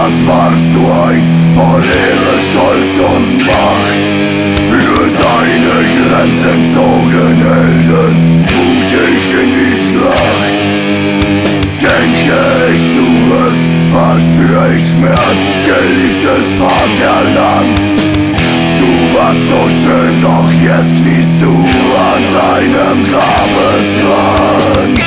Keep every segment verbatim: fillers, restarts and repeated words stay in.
Was warst du einst voll Ehre, Stolz und Macht? Für deine Grenzen zogen Helden mutig in die Schlacht. Denke ich zurück, verspür ich Schmerz, geliebtes Vaterland. Du warst so schön, doch jetzt kniest du an deinem Grabesrand.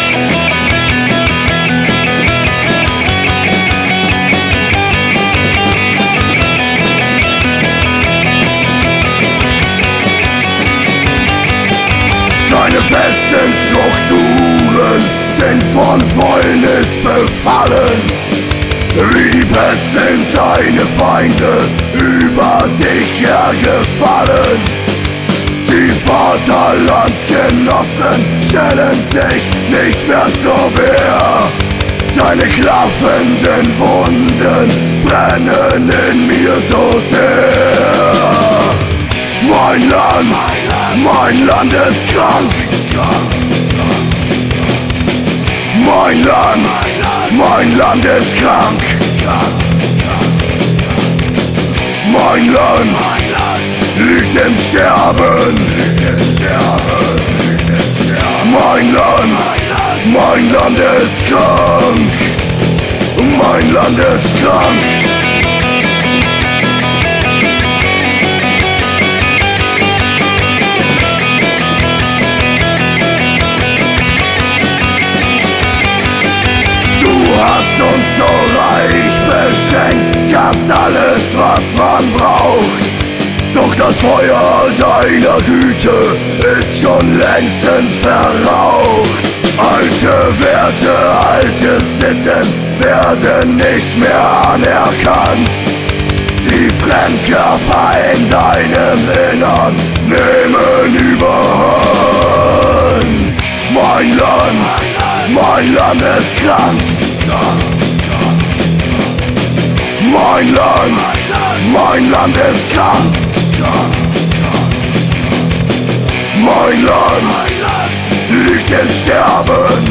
Deine festen Strukturen sind von Fäulnis befallen. Wie die Pest sind deine Feinde über dich hergefallen. Die Vaterlandsgenossen stellen sich nicht mehr zur Wehr. Deine klaffenden Wunden brennen in mir so sehr. Mein Land, mein Land ist krank. Mein Land, mein Land ist krank. Mein Land liegt im Sterben. Mein Land, mein Land ist krank. Mein Land ist krank. Du hast uns so reich beschenkt, gabst alles, was man braucht. Doch das Feuer deiner Güte ist schon längstens verraucht. Alte Werte, alte Sitten werden nicht mehr anerkannt. Die Fremdkörper in deinem Innern nehmen überhand. Mein Land, mein Land ist krank. Mein Land, mein Land ist krank. Mein Land liegt im Sterben.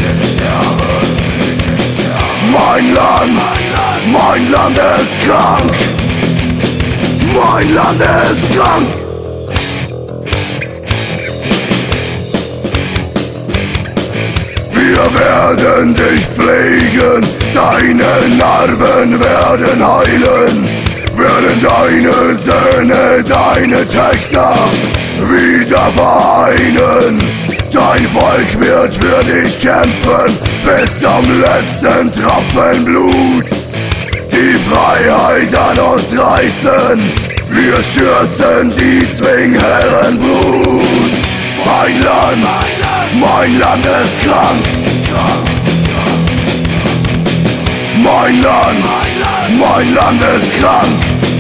Mein Land, mein Land ist krank. Mein Land ist krank. Wir werden dich pflegen, deine Narben werden heilen, werden deine Söhne, deine Töchter wieder vereinen. Dein Volk wird für dich kämpfen, bis zum letzten Tropfen Blut. Die Freiheit an uns reißen, wir stürzen die Zwingherrenbrut. Mein Land, mein Land ist krank. Mein Land, mein Land ist krank.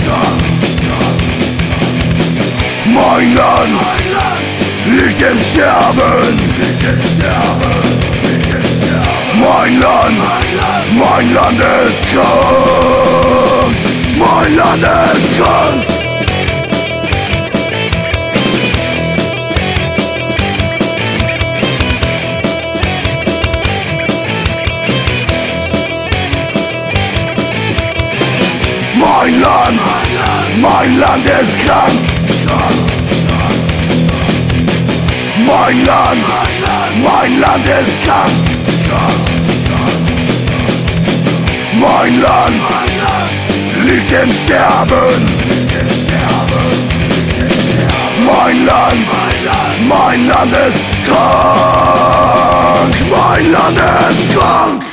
Mein Land liegt im Sterben. Mein Land, mein Land ist krank. Mein Land ist krank. Mein Land, mein Land ist krank. Mein Land, mein Land ist krank. Mein Land liegt im Sterben. Mein Land, mein Land ist krank. Mein Land ist krank.